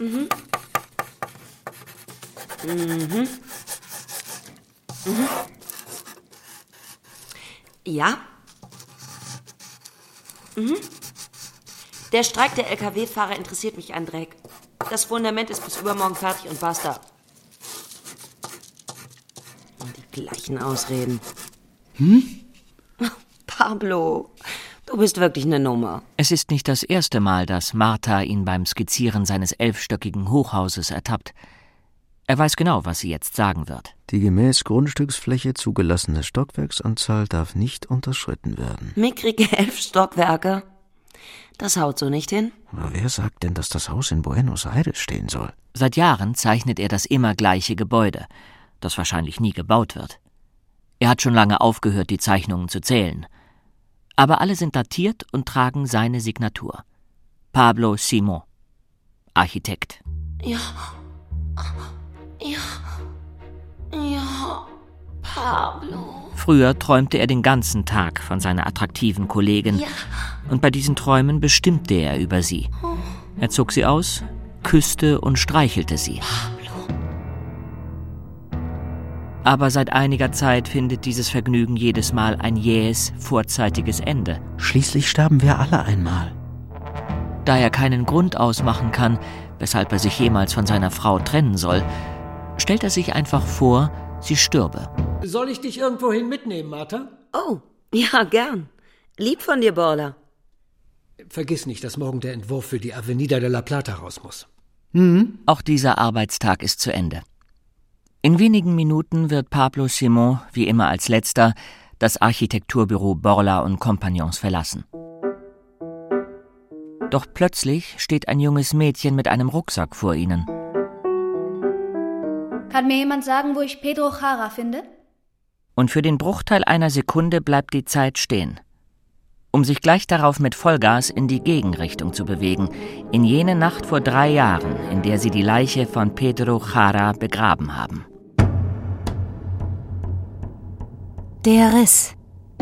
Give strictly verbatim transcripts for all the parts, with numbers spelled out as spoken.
Mhm. Mhm. Mhm. Ja. Mhm. Der Streik der L K W-Fahrer interessiert mich ein Dreck. Das Fundament ist bis übermorgen fertig und basta. Und die gleichen Ausreden. Hm? Pablo, du bist wirklich eine Nummer. Es ist nicht das erste Mal, dass Martha ihn beim Skizzieren seines elfstöckigen Hochhauses ertappt. Er weiß genau, was sie jetzt sagen wird. Die gemäß Grundstücksfläche zugelassene Stockwerksanzahl darf nicht unterschritten werden. Mickrige elf Stockwerke. Das haut so nicht hin. Aber wer sagt denn, dass das Haus in Buenos Aires stehen soll? Seit Jahren zeichnet er das immer gleiche Gebäude, das wahrscheinlich nie gebaut wird. Er hat schon lange aufgehört, die Zeichnungen zu zählen. Aber alle sind datiert und tragen seine Signatur. Pablo Simón, Architekt. Ja. Ja. Ja. Pablo. Früher träumte er den ganzen Tag von seiner attraktiven Kollegin. Ja. Und bei diesen Träumen bestimmte er über sie. Er zog sie aus, küsste und streichelte sie. Pablo. Aber seit einiger Zeit findet dieses Vergnügen jedes Mal ein jähes, vorzeitiges Ende. Schließlich sterben wir alle einmal. Da er keinen Grund ausmachen kann, weshalb er sich jemals von seiner Frau trennen soll, stellt er sich einfach vor, sie stürbe. Soll ich dich irgendwohin mitnehmen, Martha? Oh, ja, gern. Lieb von dir, Borla. Vergiss nicht, dass morgen der Entwurf für die Avenida de la Plata raus muss. Mhm. Auch dieser Arbeitstag ist zu Ende. In wenigen Minuten wird Pablo Simón, wie immer als Letzter, das Architekturbüro Borla und Compagnons verlassen. Doch plötzlich steht ein junges Mädchen mit einem Rucksack vor ihnen. Kann mir jemand sagen, wo ich Pedro Jara finde? Und für den Bruchteil einer Sekunde bleibt die Zeit stehen, um sich gleich darauf mit Vollgas in die Gegenrichtung zu bewegen, in jene Nacht vor drei Jahren, in der sie die Leiche von Pedro Jara begraben haben. Der Riss.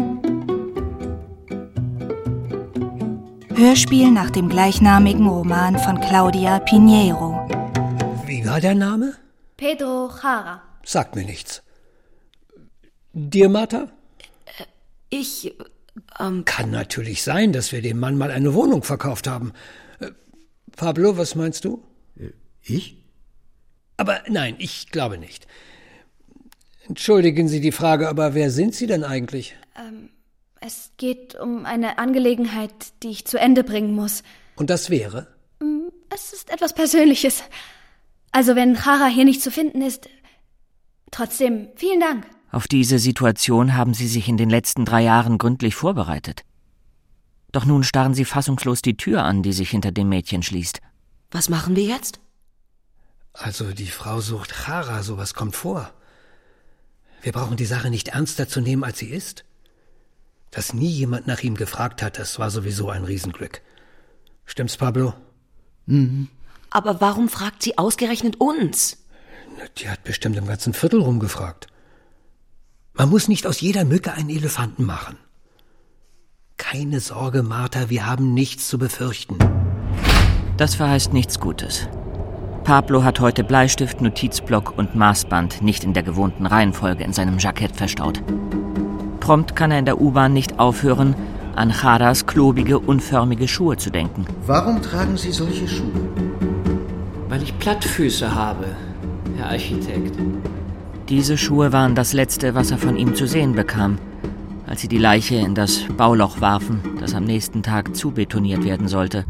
Hörspiel nach dem gleichnamigen Roman von Claudia Pinheiro. Wie war der Name? Pedro Jara. Sagt mir nichts. Dir, Martha? Ich... Ähm Kann natürlich sein, dass wir dem Mann mal eine Wohnung verkauft haben. Äh, Pablo, was meinst du? Ich? Aber nein, ich glaube nicht. Entschuldigen Sie die Frage, aber wer sind Sie denn eigentlich? Ähm, es geht um eine Angelegenheit, die ich zu Ende bringen muss. Und das wäre? Es ist etwas Persönliches. Also wenn Jara hier nicht zu finden ist, trotzdem vielen Dank. Auf diese Situation haben sie sich in den letzten drei Jahren gründlich vorbereitet. Doch nun starren sie fassungslos die Tür an, die sich hinter dem Mädchen schließt. Was machen wir jetzt? Also die Frau sucht Jara, sowas kommt vor. Wir brauchen die Sache nicht ernster zu nehmen, als sie ist. Dass nie jemand nach ihm gefragt hat, das war sowieso ein Riesenglück. Stimmt's, Pablo? Mhm. Aber warum fragt sie ausgerechnet uns? Die hat bestimmt im ganzen Viertel rumgefragt. Man muss nicht aus jeder Mücke einen Elefanten machen. Keine Sorge, Martha, wir haben nichts zu befürchten. Das verheißt nichts Gutes. Pablo hat heute Bleistift, Notizblock und Maßband nicht in der gewohnten Reihenfolge in seinem Jackett verstaut. Prompt kann er in der U-Bahn nicht aufhören, an Jaras klobige, unförmige Schuhe zu denken. Warum tragen Sie solche Schuhe? Weil ich Plattfüße habe, Herr Architekt. Diese Schuhe waren das Letzte, was er von ihm zu sehen bekam, als sie die Leiche in das Bauloch warfen, das am nächsten Tag zubetoniert werden sollte.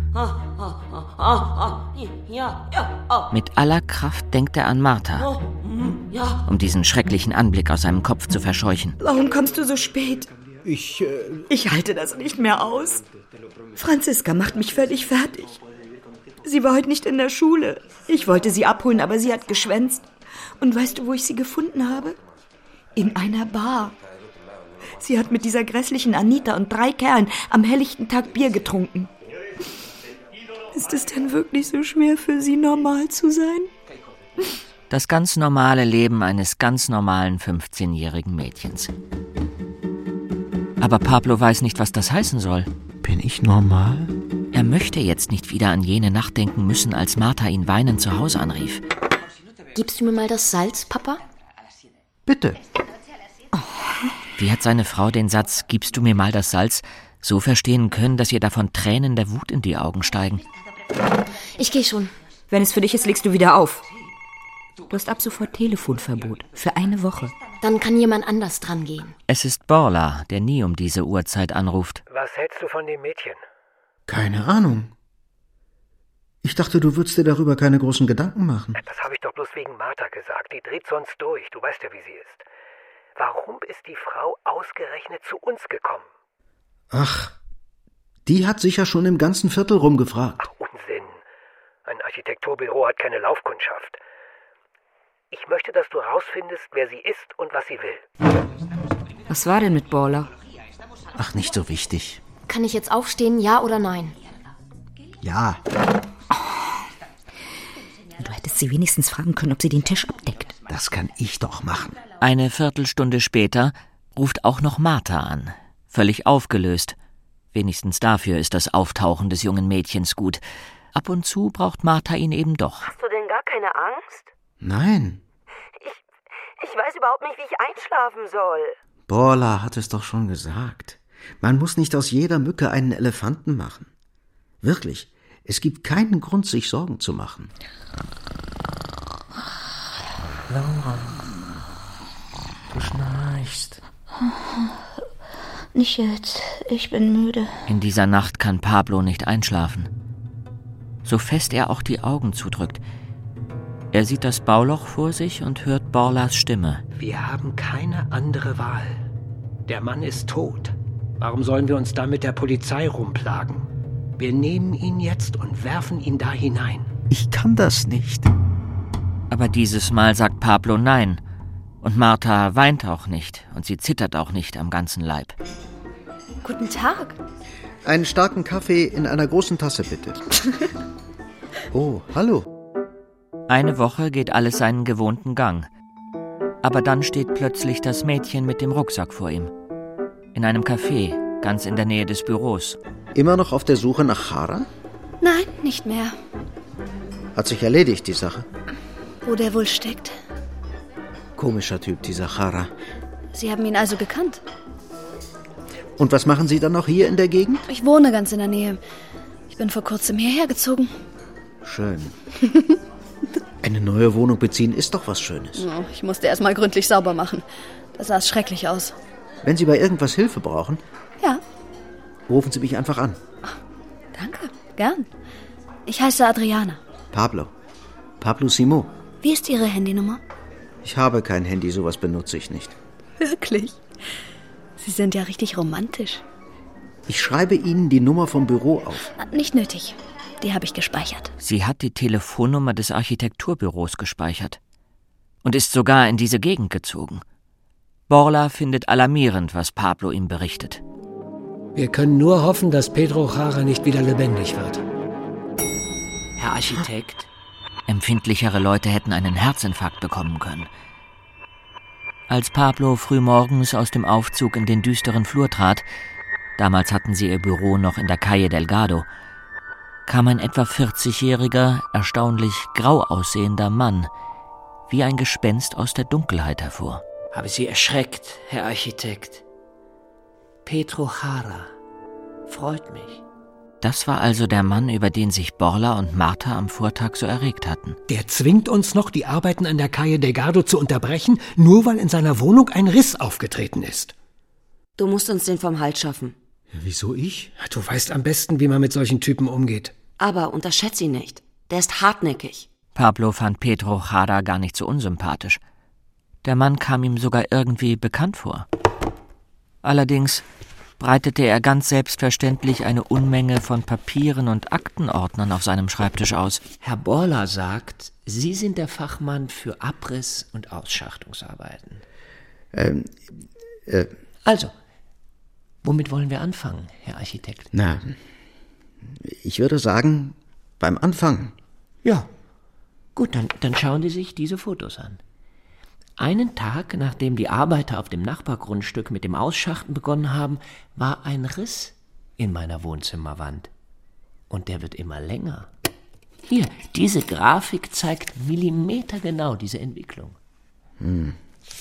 Mit aller Kraft denkt er an Martha, um diesen schrecklichen Anblick aus seinem Kopf zu verscheuchen. Warum kommst du so spät? Ich, äh... Ich halte das nicht mehr aus. Franziska macht mich völlig fertig. Sie war heute nicht in der Schule. Ich wollte sie abholen, aber sie hat geschwänzt. Und weißt du, wo ich sie gefunden habe? In einer Bar. Sie hat mit dieser grässlichen Anita und drei Kerlen am helllichten Tag Bier getrunken. Ist es denn wirklich so schwer für sie, normal zu sein? Das ganz normale Leben eines ganz normalen fünfzehnjährigen Mädchens. Aber Pablo weiß nicht, was das heißen soll. Bin ich normal? Er Er möchte jetzt nicht wieder an jene Nacht denken müssen, als Martha ihn weinend zu Hause anrief. Gibst du mir mal das Salz, Papa? Bitte. Wie hat seine Frau den Satz, gibst du mir mal das Salz, so verstehen können, dass ihr davon Tränen der Wut in die Augen steigen? Ich gehe schon. Wenn es für dich ist, legst du wieder auf. Du hast ab sofort Telefonverbot. Für eine Woche. Dann kann jemand anders dran gehen. Es ist Borla, der nie um diese Uhrzeit anruft. Was hältst du von dem Mädchen? Keine Ahnung. Ich dachte, du würdest dir darüber keine großen Gedanken machen. Das habe ich doch bloß wegen Martha gesagt. Die dreht sonst durch. Du weißt ja, wie sie ist. Warum ist die Frau ausgerechnet zu uns gekommen? Ach, die hat sicher schon im ganzen Viertel rumgefragt. Ach, Unsinn. Ein Architekturbüro hat keine Laufkundschaft. Ich möchte, dass du rausfindest, wer sie ist und was sie will. Was war denn mit Borla? Ach, nicht so wichtig. Kann ich jetzt aufstehen, ja oder nein? Ja. Du hättest sie wenigstens fragen können, ob sie den Tisch abdeckt. Das kann ich doch machen. Eine Viertelstunde später ruft auch noch Martha an. Völlig aufgelöst. Wenigstens dafür ist das Auftauchen des jungen Mädchens gut. Ab und zu braucht Martha ihn eben doch. Hast du denn gar keine Angst? Nein. Ich, ich weiß überhaupt nicht, wie ich einschlafen soll. Borla hat es doch schon gesagt. Man muss nicht aus jeder Mücke einen Elefanten machen. Wirklich, es gibt keinen Grund, sich Sorgen zu machen. Laura, du schnarchst. Nicht jetzt, ich bin müde. In dieser Nacht kann Pablo nicht einschlafen. So fest er auch die Augen zudrückt. Er sieht das Bauloch vor sich und hört Borlas Stimme. Wir haben keine andere Wahl. Der Mann ist tot. Warum sollen wir uns da mit der Polizei rumplagen? Wir nehmen ihn jetzt und werfen ihn da hinein. Ich kann das nicht. Aber dieses Mal sagt Pablo nein. Und Martha weint auch nicht und sie zittert auch nicht am ganzen Leib. Guten Tag. Einen starken Kaffee in einer großen Tasse, bitte. Oh, hallo. Eine Woche geht alles seinen gewohnten Gang. Aber dann steht plötzlich das Mädchen mit dem Rucksack vor ihm. In einem Café, ganz in der Nähe des Büros. Immer noch auf der Suche nach Chara? Nein, nicht mehr. Hat sich erledigt, die Sache. Wo der wohl steckt. Komischer Typ, dieser Chara. Sie haben ihn also gekannt? Und was machen Sie dann noch hier in der Gegend? Ich wohne ganz in der Nähe. Ich bin vor kurzem hierher gezogen. Schön. Eine neue Wohnung beziehen ist doch was Schönes. Oh, ich musste erst mal gründlich sauber machen. Da sah es schrecklich aus. Wenn Sie bei irgendwas Hilfe brauchen, Ja. rufen Sie mich einfach an. Danke, gern. Ich heiße Adriana. Pablo. Pablo Simó. Wie ist Ihre Handynummer? Ich habe kein Handy, sowas benutze ich nicht. Wirklich? Sie sind ja richtig romantisch. Ich schreibe Ihnen die Nummer vom Büro auf. Nicht nötig. Die habe ich gespeichert. Sie hat die Telefonnummer des Architekturbüros gespeichert und ist sogar in diese Gegend gezogen. Borla findet alarmierend, was Pablo ihm berichtet. Wir können nur hoffen, dass Pedro Chara nicht wieder lebendig wird. Herr Architekt? Empfindlichere Leute hätten einen Herzinfarkt bekommen können. Als Pablo frühmorgens aus dem Aufzug in den düsteren Flur trat, damals hatten sie ihr Büro noch in der Calle Delgado, kam ein etwa vierzigjähriger, erstaunlich grau aussehender Mann, wie ein Gespenst aus der Dunkelheit hervor. Habe Sie erschreckt, Herr Architekt. Pedro Chara. Freut mich. Das war also der Mann, über den sich Borla und Martha am Vortag so erregt hatten. Der zwingt uns noch, die Arbeiten an der Calle Delgado zu unterbrechen, nur weil in seiner Wohnung ein Riss aufgetreten ist. Du musst uns den vom Hals schaffen. Ja, wieso ich? Du weißt am besten, wie man mit solchen Typen umgeht. Aber unterschätz ihn nicht. Der ist hartnäckig. Pablo fand Pedro Chara gar nicht so unsympathisch. Der Mann kam ihm sogar irgendwie bekannt vor. Allerdings breitete er ganz selbstverständlich eine Unmenge von Papieren und Aktenordnern auf seinem Schreibtisch aus. Herr Borla sagt, Sie sind der Fachmann für Abriss- und Ausschachtungsarbeiten. Ähm, äh. Also, womit wollen wir anfangen, Herr Architekt? Na, ich würde sagen, beim Anfang. Ja, gut, dann, dann schauen Sie sich diese Fotos an. Einen Tag, nachdem die Arbeiter auf dem Nachbargrundstück mit dem Ausschachten begonnen haben, war ein Riss in meiner Wohnzimmerwand. Und der wird immer länger. Hier, diese Grafik zeigt millimetergenau diese Entwicklung. Hm.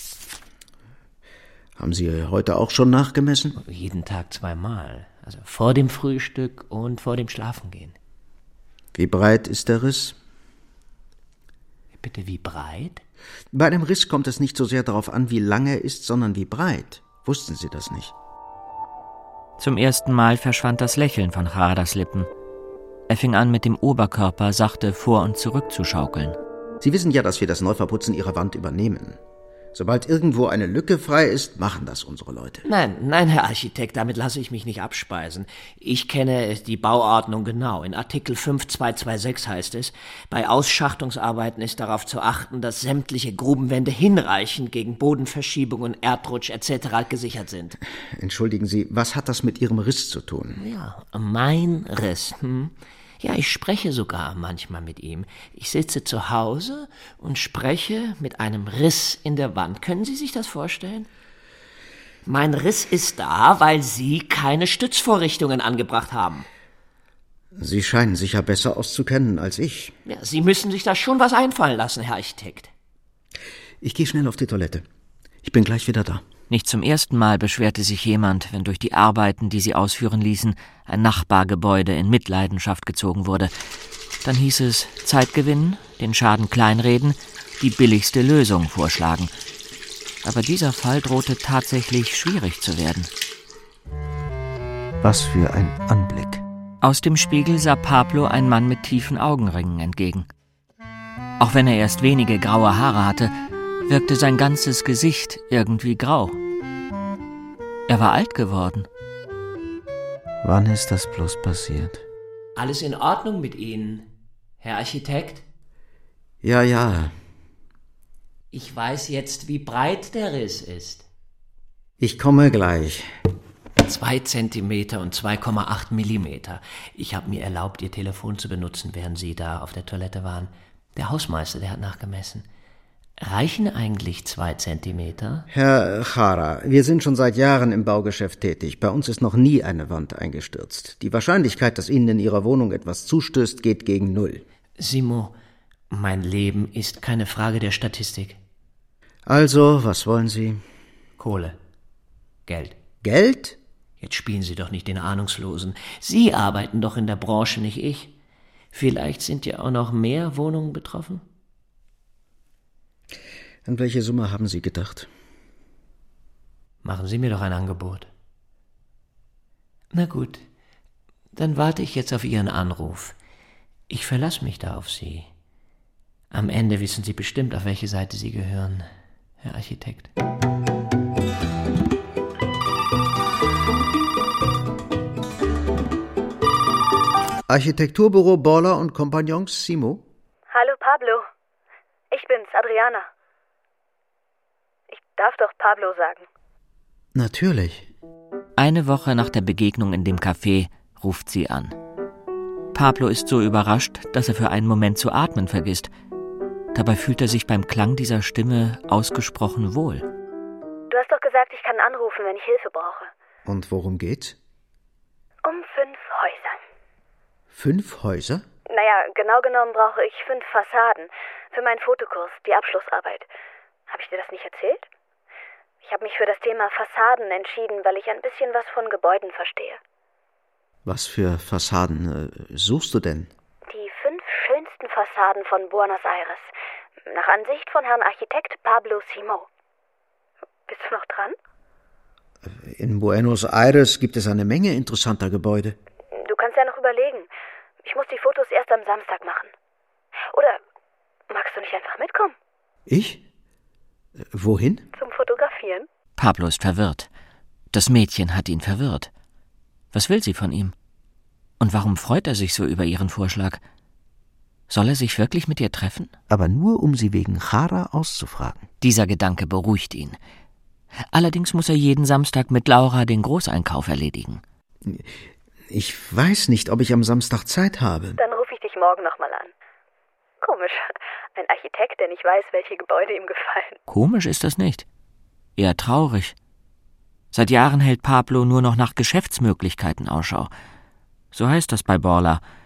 Haben Sie heute auch schon nachgemessen? Jeden Tag zweimal. Also vor dem Frühstück und vor dem Schlafengehen. Wie breit ist der Riss? Bitte, wie breit? Bei einem Riss kommt es nicht so sehr darauf an, wie lang er ist, sondern wie breit. Wussten Sie das nicht? Zum ersten Mal verschwand das Lächeln von Charadas Lippen. Er fing an, mit dem Oberkörper sachte vor und zurück zu schaukeln. Sie wissen ja, dass wir das Neuverputzen Ihrer Wand übernehmen. Sobald irgendwo eine Lücke frei ist, machen das unsere Leute. Nein, nein, Herr Architekt, damit lasse ich mich nicht abspeisen. Ich kenne die Bauordnung genau. In Artikel fünf Absatz zwei Komma sechs heißt es, bei Ausschachtungsarbeiten ist darauf zu achten, dass sämtliche Grubenwände hinreichend gegen Bodenverschiebungen, Erdrutsch et cetera gesichert sind. Entschuldigen Sie, was hat das mit Ihrem Riss zu tun? Ja, mein Riss, hm? Ja, ich spreche sogar manchmal mit ihm. Ich sitze zu Hause und spreche mit einem Riss in der Wand. Können Sie sich das vorstellen? Mein Riss ist da, weil Sie keine Stützvorrichtungen angebracht haben. Sie scheinen sich ja besser auszukennen als ich. Ja, Sie müssen sich da schon was einfallen lassen, Herr Architekt. Ich gehe schnell auf die Toilette. Ich bin gleich wieder da. Nicht zum ersten Mal beschwerte sich jemand, wenn durch die Arbeiten, die sie ausführen ließen, ein Nachbargebäude in Mitleidenschaft gezogen wurde. Dann hieß es Zeit gewinnen, den Schaden kleinreden, die billigste Lösung vorschlagen. Aber dieser Fall drohte tatsächlich schwierig zu werden. Was für ein Anblick. Aus dem Spiegel sah Pablo ein Mann mit tiefen Augenringen entgegen. Auch wenn er erst wenige graue Haare hatte, wirkte sein ganzes Gesicht irgendwie grau. Er war alt geworden. Wann ist das bloß passiert? Alles in Ordnung mit Ihnen, Herr Architekt? Ja, ja. Ich weiß jetzt, wie breit der Riss ist. Ich komme gleich. Zwei Zentimeter und zwei Komma acht Millimeter. Ich habe mir erlaubt, Ihr Telefon zu benutzen, während Sie da auf der Toilette waren. Der Hausmeister, der hat nachgemessen. Reichen eigentlich zwei Zentimeter? Herr Chara, wir sind schon seit Jahren im Baugeschäft tätig. Bei uns ist noch nie eine Wand eingestürzt. Die Wahrscheinlichkeit, dass Ihnen in Ihrer Wohnung etwas zustößt, geht gegen null. Simo, mein Leben ist keine Frage der Statistik. Also, was wollen Sie? Kohle. Geld. Geld? Jetzt spielen Sie doch nicht den Ahnungslosen. Sie arbeiten doch in der Branche, nicht ich. Vielleicht sind ja auch noch mehr Wohnungen betroffen? An welche Summe haben Sie gedacht? Machen Sie mir doch ein Angebot. Na gut, dann warte ich jetzt auf Ihren Anruf. Ich verlasse mich da auf Sie. Am Ende wissen Sie bestimmt, auf welche Seite Sie gehören, Herr Architekt. Architekturbüro Borla und Kompagnons, Simo? Hallo Pablo, ich bin's, Adriana. Ich darf doch Pablo sagen. Natürlich. Eine Woche nach der Begegnung in dem Café ruft sie an. Pablo ist so überrascht, dass er für einen Moment zu atmen vergisst. Dabei fühlt er sich beim Klang dieser Stimme ausgesprochen wohl. Du hast doch gesagt, ich kann anrufen, wenn ich Hilfe brauche. Und worum geht's? Um fünf Häuser. Fünf Häuser? Naja, genau genommen brauche ich fünf Fassaden für meinen Fotokurs, die Abschlussarbeit. Habe ich dir das nicht erzählt? Ich habe mich für das Thema Fassaden entschieden, weil ich ein bisschen was von Gebäuden verstehe. Was für Fassaden äh, suchst du denn? Die fünf schönsten Fassaden von Buenos Aires. Nach Ansicht von Herrn Architekt Pablo Simo. Bist du noch dran? In Buenos Aires gibt es eine Menge interessanter Gebäude. Du kannst ja noch überlegen. Ich muss die Fotos erst am Samstag machen. Oder magst du nicht einfach mitkommen? Ich? Wohin? Zum Fotografieren. Pablo ist verwirrt. Das Mädchen hat ihn verwirrt. Was will sie von ihm? Und warum freut er sich so über ihren Vorschlag? Soll er sich wirklich mit ihr treffen? Aber nur, um sie wegen Chara auszufragen. Dieser Gedanke beruhigt ihn. Allerdings muss er jeden Samstag mit Laura den Großeinkauf erledigen. Ich weiß nicht, ob ich am Samstag Zeit habe. Dann rufe ich dich morgen nochmal an. Komisch. Ein Architekt, der nicht weiß, welche Gebäude ihm gefallen. Komisch ist das nicht. Eher traurig. Seit Jahren hält Pablo nur noch nach Geschäftsmöglichkeiten Ausschau. So heißt das bei Borla.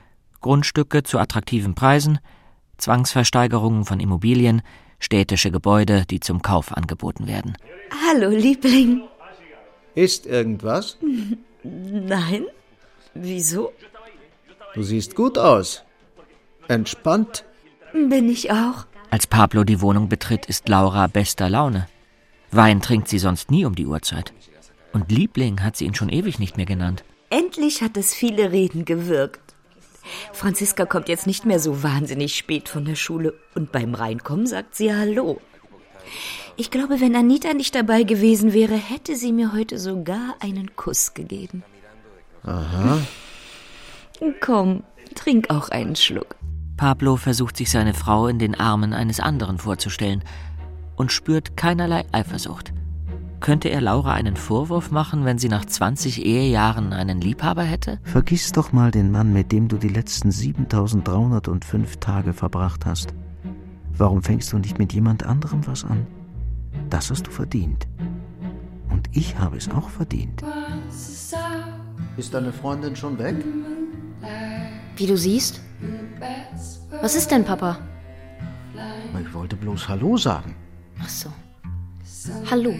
Grundstücke zu attraktiven Preisen, Zwangsversteigerungen von Immobilien, städtische Gebäude, die zum Kauf angeboten werden. Hallo, Liebling. Ist irgendwas? Nein. Wieso? Du siehst gut aus. Entspannt. Bin ich auch. Als Pablo die Wohnung betritt, ist Laura bester Laune. Wein trinkt sie sonst nie um die Uhrzeit. Und Liebling hat sie ihn schon ewig nicht mehr genannt. Endlich hat das viele Reden gewirkt. Franziska kommt jetzt nicht mehr so wahnsinnig spät von der Schule. Und beim Reinkommen sagt sie Hallo. Ich glaube, wenn Anita nicht dabei gewesen wäre, hätte sie mir heute sogar einen Kuss gegeben. Aha. Komm, trink auch einen Schluck. Pablo versucht sich seine Frau in den Armen eines anderen vorzustellen und spürt keinerlei Eifersucht. Könnte er Laura einen Vorwurf machen, wenn sie nach zwanzig Ehejahren einen Liebhaber hätte? Vergiss doch mal den Mann, mit dem du die letzten siebentausenddreihundertfünf Tage verbracht hast. Warum fängst du nicht mit jemand anderem was an? Das hast du verdient. Und ich habe es auch verdient. Ist deine Freundin schon weg? Wie du siehst. Was ist denn, Papa? Ich wollte bloß Hallo sagen. Ach so. Hallo.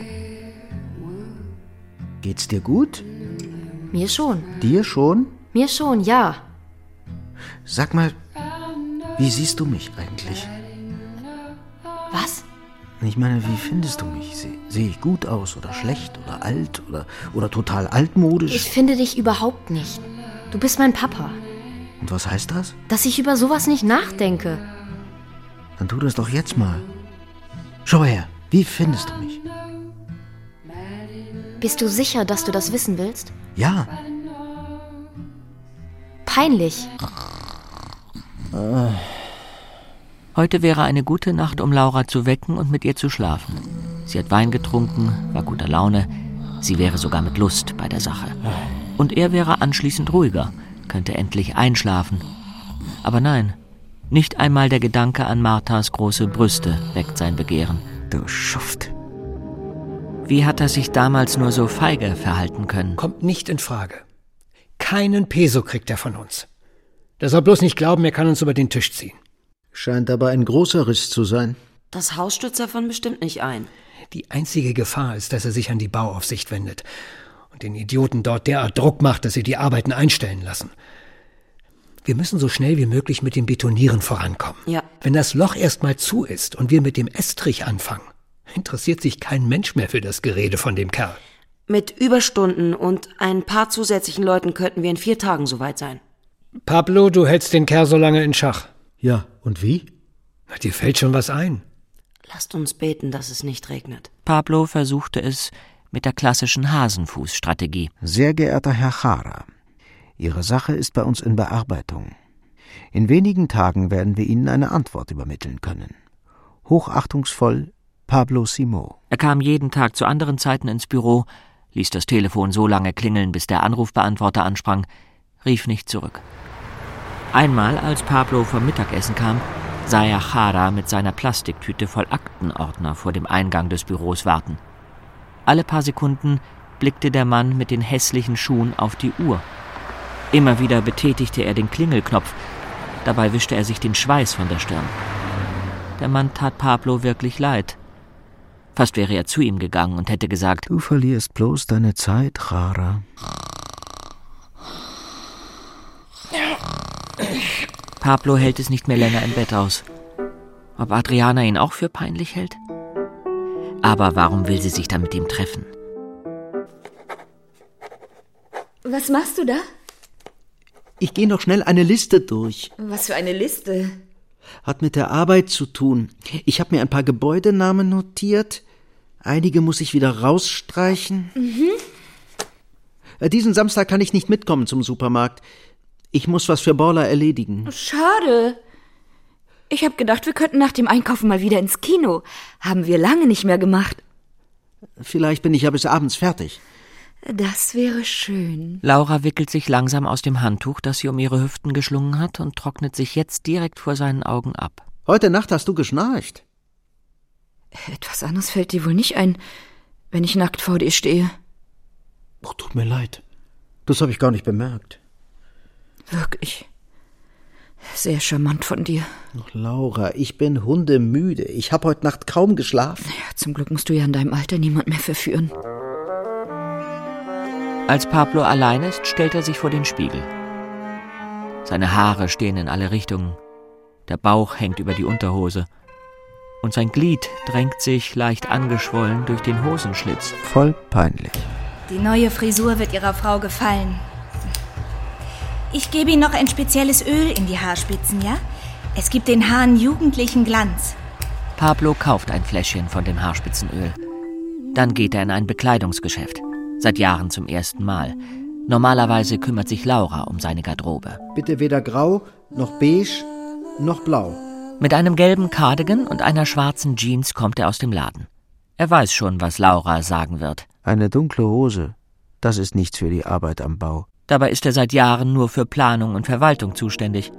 Geht's dir gut? Mir schon. Dir schon? Mir schon, ja. Sag mal, wie siehst du mich eigentlich? Was? Ich meine, wie findest du mich? Sehe seh ich gut aus oder schlecht oder alt oder, oder total altmodisch? Ich finde dich überhaupt nicht. Du bist mein Papa. Und was heißt das? Dass ich über sowas nicht nachdenke. Dann tu das doch jetzt mal. Schau her, wie findest du mich? Bist du sicher, dass du das wissen willst? Ja. Peinlich. Ah. Heute wäre eine gute Nacht, um Laura zu wecken und mit ihr zu schlafen. Sie hat Wein getrunken, war guter Laune. Sie wäre sogar mit Lust bei der Sache. Und er wäre anschließend ruhiger, könnte endlich einschlafen. Aber nein, nicht einmal der Gedanke an Marthas große Brüste weckt sein Begehren. Du Schuft. Wie hat er sich damals nur so feige verhalten können? Kommt nicht in Frage. Keinen Peso kriegt er von uns. Der soll bloß nicht glauben, er kann uns über den Tisch ziehen. Scheint aber ein großer Riss zu sein. Das Haus stürzt davon bestimmt nicht ein. Die einzige Gefahr ist, dass er sich an die Bauaufsicht wendet und den Idioten dort derart Druck macht, dass sie die Arbeiten einstellen lassen. Wir müssen so schnell wie möglich mit dem Betonieren vorankommen. Ja. Wenn das Loch erst mal zu ist und wir mit dem Estrich anfangen, interessiert sich kein Mensch mehr für das Gerede von dem Kerl. Mit Überstunden und ein paar zusätzlichen Leuten könnten wir in vier Tagen soweit sein. Pablo, du hältst den Kerl so lange in Schach. Ja, und wie? Na, dir fällt schon was ein. Lasst uns beten, dass es nicht regnet. Pablo versuchte es mit der klassischen Hasenfuß-Strategie. Sehr geehrter Herr Jara, Ihre Sache ist bei uns in Bearbeitung. In wenigen Tagen werden wir Ihnen eine Antwort übermitteln können. Hochachtungsvoll, Pablo Simó. Er kam jeden Tag zu anderen Zeiten ins Büro, ließ das Telefon so lange klingeln, bis der Anrufbeantworter ansprang, rief nicht zurück. Einmal, als Pablo vom Mittagessen kam, sah er Jara mit seiner Plastiktüte voll Aktenordner vor dem Eingang des Büros warten. Alle paar Sekunden blickte der Mann mit den hässlichen Schuhen auf die Uhr. Immer wieder betätigte er den Klingelknopf, dabei wischte er sich den Schweiß von der Stirn. Der Mann tat Pablo wirklich leid. Fast wäre er zu ihm gegangen und hätte gesagt: Du verlierst bloß deine Zeit, Jara. Pablo hält es nicht mehr länger im Bett aus. Ob Adriana ihn auch für peinlich hält? Aber warum will sie sich dann mit ihm treffen? Was machst du da? Ich gehe noch schnell eine Liste durch. Was für eine Liste? Hat mit der Arbeit zu tun. Ich habe mir ein paar Gebäudenamen notiert. Einige muss ich wieder rausstreichen. Mhm. Diesen Samstag kann ich nicht mitkommen zum Supermarkt. Ich muss was für Borla erledigen. Schade. Ich habe gedacht, wir könnten nach dem Einkaufen mal wieder ins Kino. Haben wir lange nicht mehr gemacht. Vielleicht bin ich ja bis abends fertig. Das wäre schön. Laura wickelt sich langsam aus dem Handtuch, das sie um ihre Hüften geschlungen hat, und trocknet sich jetzt direkt vor seinen Augen ab. Heute Nacht hast du geschnarcht. Etwas anderes fällt dir wohl nicht ein, wenn ich nackt vor dir stehe. Oh, tut mir leid. Das habe ich gar nicht bemerkt. Wirklich. Sehr charmant von dir. Ach, Laura, ich bin hundemüde. Ich habe heute Nacht kaum geschlafen. Ja, zum Glück musst du ja in deinem Alter niemand mehr verführen. Als Pablo allein ist, stellt er sich vor den Spiegel. Seine Haare stehen in alle Richtungen. Der Bauch hängt über die Unterhose. Und sein Glied drängt sich leicht angeschwollen durch den Hosenschlitz. Voll peinlich. Die neue Frisur wird Ihrer Frau gefallen. Ich gebe Ihnen noch ein spezielles Öl in die Haarspitzen, ja? Es gibt den Haaren jugendlichen Glanz. Pablo kauft ein Fläschchen von dem Haarspitzenöl. Dann geht er in ein Bekleidungsgeschäft. Seit Jahren zum ersten Mal. Normalerweise kümmert sich Laura um seine Garderobe. Bitte weder grau, noch beige, noch blau. Mit einem gelben Cardigan und einer schwarzen Jeans kommt er aus dem Laden. Er weiß schon, was Laura sagen wird. Eine dunkle Hose, das ist nichts für die Arbeit am Bau. Dabei ist er seit Jahren nur für Planung und Verwaltung zuständig.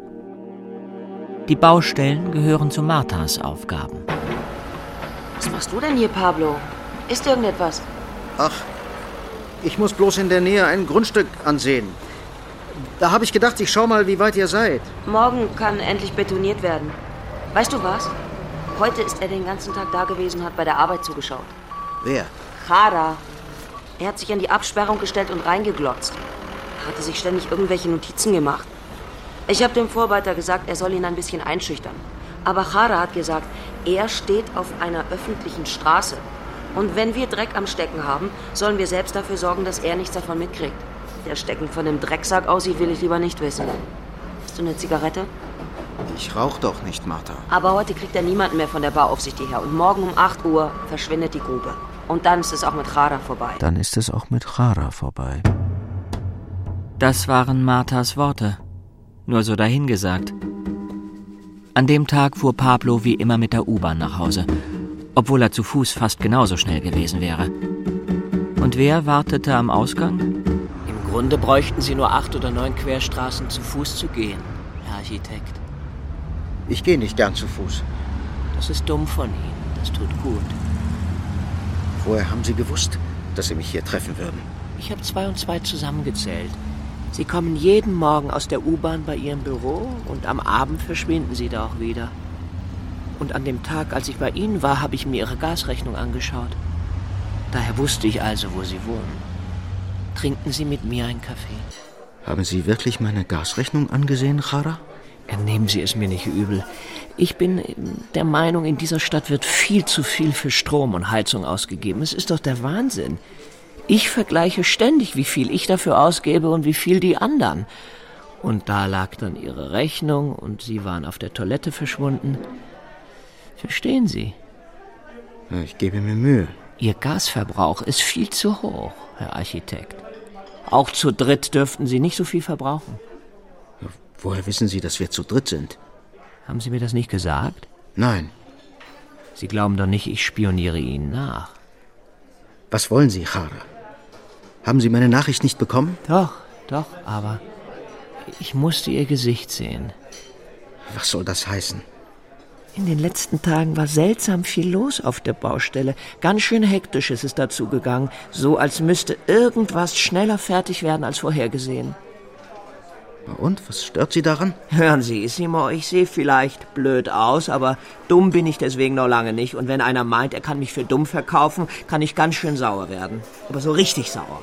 Die Baustellen gehören zu Marthas Aufgaben. Was machst du denn hier, Pablo? Ist irgendetwas? Ach, ich muss bloß in der Nähe ein Grundstück ansehen. Da habe ich gedacht, ich schau mal, wie weit ihr seid. Morgen kann endlich betoniert werden. Weißt du was? Heute ist er den ganzen Tag da gewesen und hat bei der Arbeit zugeschaut. Wer? Jara. Er hat sich an die Absperrung gestellt und reingeglotzt. Er hatte sich ständig irgendwelche Notizen gemacht. Ich habe dem Vorarbeiter gesagt, er soll ihn ein bisschen einschüchtern. Aber Jara hat gesagt, er steht auf einer öffentlichen Straße. Und wenn wir Dreck am Stecken haben, sollen wir selbst dafür sorgen, dass er nichts davon mitkriegt. Der Stecken von dem Drecksack aussieht, will ich lieber nicht wissen. Hast du eine Zigarette? Ich rauch doch nicht, Martha. Aber heute kriegt er niemanden mehr von der Bauaufsicht hierher. Und morgen um acht Uhr verschwindet die Grube. Und dann ist es auch mit Jara vorbei. Dann ist es auch mit Jara vorbei. Das waren Marthas Worte. Nur so dahingesagt. An dem Tag fuhr Pablo wie immer mit der U-Bahn nach Hause. Obwohl er zu Fuß fast genauso schnell gewesen wäre. Und wer wartete am Ausgang? Im Grunde bräuchten Sie nur acht oder neun Querstraßen zu Fuß zu gehen, Herr Architekt. Ich gehe nicht gern zu Fuß. Das ist dumm von Ihnen. Das tut gut. Woher haben Sie gewusst, dass Sie mich hier treffen würden? Ich habe zwei und zwei zusammengezählt. Sie kommen jeden Morgen aus der U-Bahn bei Ihrem Büro und am Abend verschwinden Sie da auch wieder. Und an dem Tag, als ich bei Ihnen war, habe ich mir Ihre Gasrechnung angeschaut. Daher wusste ich also, wo Sie wohnen. Trinken Sie mit mir einen Kaffee. Haben Sie wirklich meine Gasrechnung angesehen, Jara? Nehmen Sie es mir nicht übel. Ich bin der Meinung, in dieser Stadt wird viel zu viel für Strom und Heizung ausgegeben. Es ist doch der Wahnsinn. Ich vergleiche ständig, wie viel ich dafür ausgebe und wie viel die anderen. Und da lag dann Ihre Rechnung und Sie waren auf der Toilette verschwunden. Verstehen Sie? Ich gebe mir Mühe. Ihr Gasverbrauch ist viel zu hoch, Herr Architekt. Auch zu dritt dürften Sie nicht so viel verbrauchen. Woher wissen Sie, dass wir zu dritt sind? Haben Sie mir das nicht gesagt? Nein. Sie glauben doch nicht, ich spioniere Ihnen nach. Was wollen Sie, Jara? Haben Sie meine Nachricht nicht bekommen? Doch, doch, aber ich musste Ihr Gesicht sehen. Was soll das heißen? In den letzten Tagen war seltsam viel los auf der Baustelle. Ganz schön hektisch ist es dazu gegangen, so als müsste irgendwas schneller fertig werden als vorhergesehen. Und, was stört Sie daran? Hören Sie, Simon, ich sehe vielleicht blöd aus, aber dumm bin ich deswegen noch lange nicht. Und wenn einer meint, er kann mich für dumm verkaufen, kann ich ganz schön sauer werden. Aber so richtig sauer.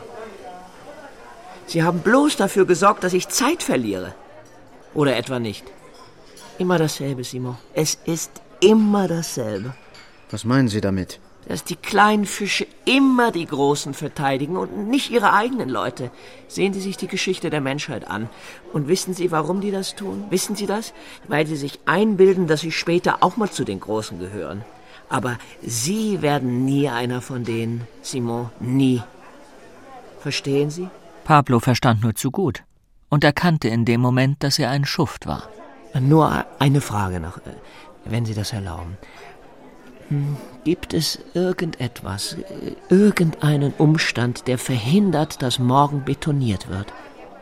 Sie haben bloß dafür gesorgt, dass ich Zeit verliere. Oder etwa nicht? Immer dasselbe, Simon. Es ist immer dasselbe. Was meinen Sie damit? Dass die kleinen Fische immer die Großen verteidigen und nicht ihre eigenen Leute. Sehen Sie sich die Geschichte der Menschheit an. Und wissen Sie, warum die das tun? Wissen Sie das? Weil sie sich einbilden, dass sie später auch mal zu den Großen gehören. Aber Sie werden nie einer von denen, Simon, nie. Verstehen Sie? Pablo verstand nur zu gut und erkannte in dem Moment, dass er ein Schuft war. Nur eine Frage noch, wenn Sie das erlauben. Gibt es irgendetwas, irgendeinen Umstand, der verhindert, dass morgen betoniert wird?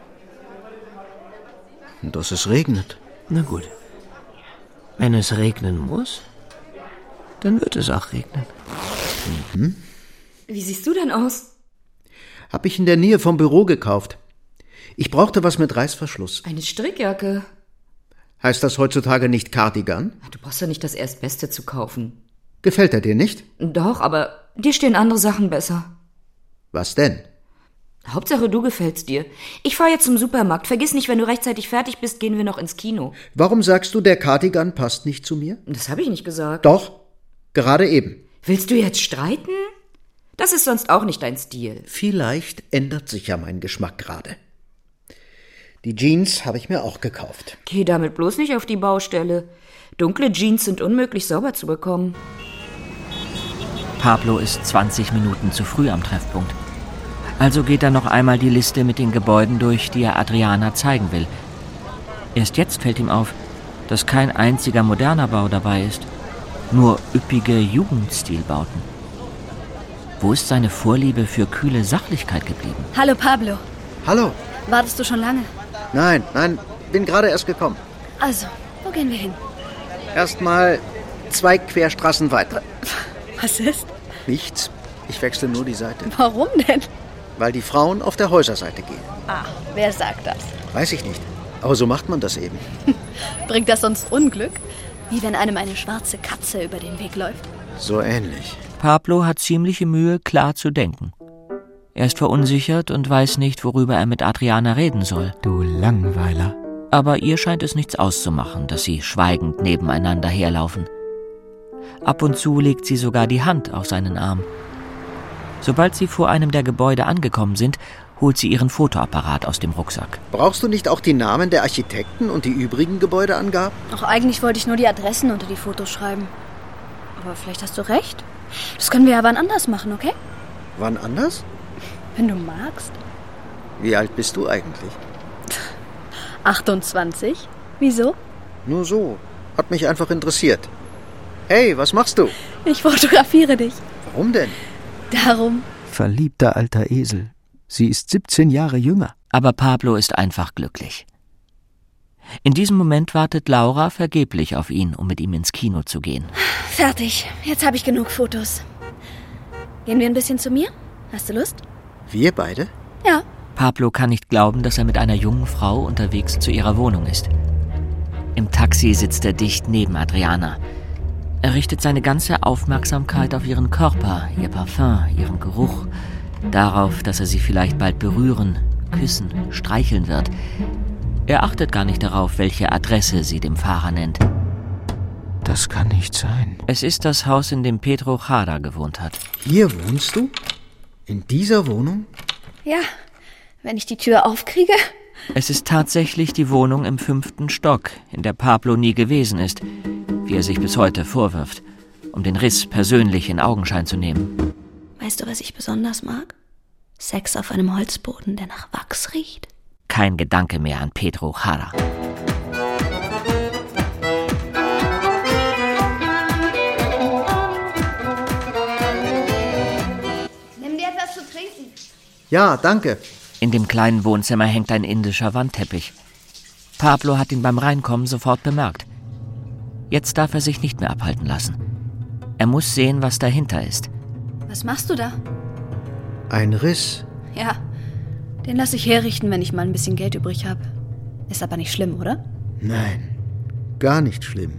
Dass es regnet. Na gut. Wenn es regnen muss, dann wird es auch regnen. Mhm. Wie siehst du denn aus? Hab ich in der Nähe vom Büro gekauft. Ich brauchte was mit Reißverschluss. Eine Strickjacke. Heißt das heutzutage nicht Cardigan? Du brauchst ja nicht das Erstbeste zu kaufen. Gefällt er dir nicht? Doch, aber dir stehen andere Sachen besser. Was denn? Hauptsache, du gefällst dir. Ich fahr jetzt zum Supermarkt. Vergiss nicht, wenn du rechtzeitig fertig bist, gehen wir noch ins Kino. Warum sagst du, der Cardigan passt nicht zu mir? Das habe ich nicht gesagt. Doch, gerade eben. Willst du jetzt streiten? Das ist sonst auch nicht dein Stil. Vielleicht ändert sich ja mein Geschmack gerade. Die Jeans habe ich mir auch gekauft. Geh damit bloß nicht auf die Baustelle. Dunkle Jeans sind unmöglich sauber zu bekommen. Pablo ist zwanzig Minuten zu früh am Treffpunkt. Also geht er noch einmal die Liste mit den Gebäuden durch, die er Adriana zeigen will. Erst jetzt fällt ihm auf, dass kein einziger moderner Bau dabei ist. Nur üppige Jugendstilbauten. Wo ist seine Vorliebe für kühle Sachlichkeit geblieben? Hallo Pablo. Hallo. Wartest du schon lange? Nein, nein, bin gerade erst gekommen. Also, wo gehen wir hin? Erstmal zwei Querstraßen weiter. Was ist? Nichts. Ich wechsle nur die Seite. Warum denn? Weil die Frauen auf der Häuserseite gehen. Ah, wer sagt das? Weiß ich nicht. Aber so macht man das eben. Bringt das sonst Unglück? Wie wenn einem eine schwarze Katze über den Weg läuft? So ähnlich. Pablo hat ziemliche Mühe, klar zu denken. Er ist verunsichert und weiß nicht, worüber er mit Adriana reden soll. Du Langweiler. Aber ihr scheint es nichts auszumachen, dass sie schweigend nebeneinander herlaufen. Ab und zu legt sie sogar die Hand auf seinen Arm. Sobald sie vor einem der Gebäude angekommen sind, holt sie ihren Fotoapparat aus dem Rucksack. Brauchst du nicht auch die Namen der Architekten und die übrigen Gebäudeangaben? Ach, eigentlich wollte ich nur die Adressen unter die Fotos schreiben. Aber vielleicht hast du recht. Das können wir ja wann anders machen, okay? Wann anders? Wenn du magst. Wie alt bist du eigentlich? achtundzwanzig. Wieso? Nur so. Hat mich einfach interessiert. Hey, was machst du? Ich fotografiere dich. Warum denn? Darum. Verliebter alter Esel. Sie ist siebzehn Jahre jünger. Aber Pablo ist einfach glücklich. In diesem Moment wartet Laura vergeblich auf ihn, um mit ihm ins Kino zu gehen. Fertig. Jetzt habe ich genug Fotos. Gehen wir ein bisschen zu mir? Hast du Lust? Wir beide? Ja. Pablo kann nicht glauben, dass er mit einer jungen Frau unterwegs zu ihrer Wohnung ist. Im Taxi sitzt er dicht neben Adriana. Er richtet seine ganze Aufmerksamkeit auf ihren Körper, ihr Parfum, ihren Geruch, darauf, dass er sie vielleicht bald berühren, küssen, streicheln wird. Er achtet gar nicht darauf, welche Adresse sie dem Fahrer nennt. Das kann nicht sein. Es ist das Haus, in dem Pedro Jara gewohnt hat. Hier wohnst du? In dieser Wohnung? Ja, wenn ich die Tür aufkriege. Es ist tatsächlich die Wohnung im fünften Stock, in der Pablo nie gewesen ist, wie er sich bis heute vorwirft, um den Riss persönlich in Augenschein zu nehmen. Weißt du, was ich besonders mag? Sex auf einem Holzboden, der nach Wachs riecht. Kein Gedanke mehr an Pedro Jara. Nimm dir etwas zu trinken. Ja, danke. In dem kleinen Wohnzimmer hängt ein indischer Wandteppich. Pablo hat ihn beim Reinkommen sofort bemerkt. Jetzt darf er sich nicht mehr abhalten lassen. Er muss sehen, was dahinter ist. Was machst du da? Ein Riss? Ja, den lasse ich herrichten, wenn ich mal ein bisschen Geld übrig habe. Ist aber nicht schlimm, oder? Nein, gar nicht schlimm.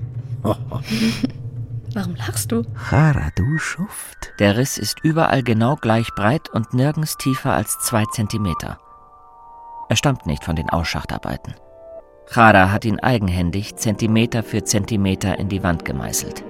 Warum lachst du? Jara, du Schuft. Der Riss ist überall genau gleich breit und nirgends tiefer als zwei Zentimeter. Er stammt nicht von den Ausschachtarbeiten. Jara hat ihn eigenhändig Zentimeter für Zentimeter in die Wand gemeißelt.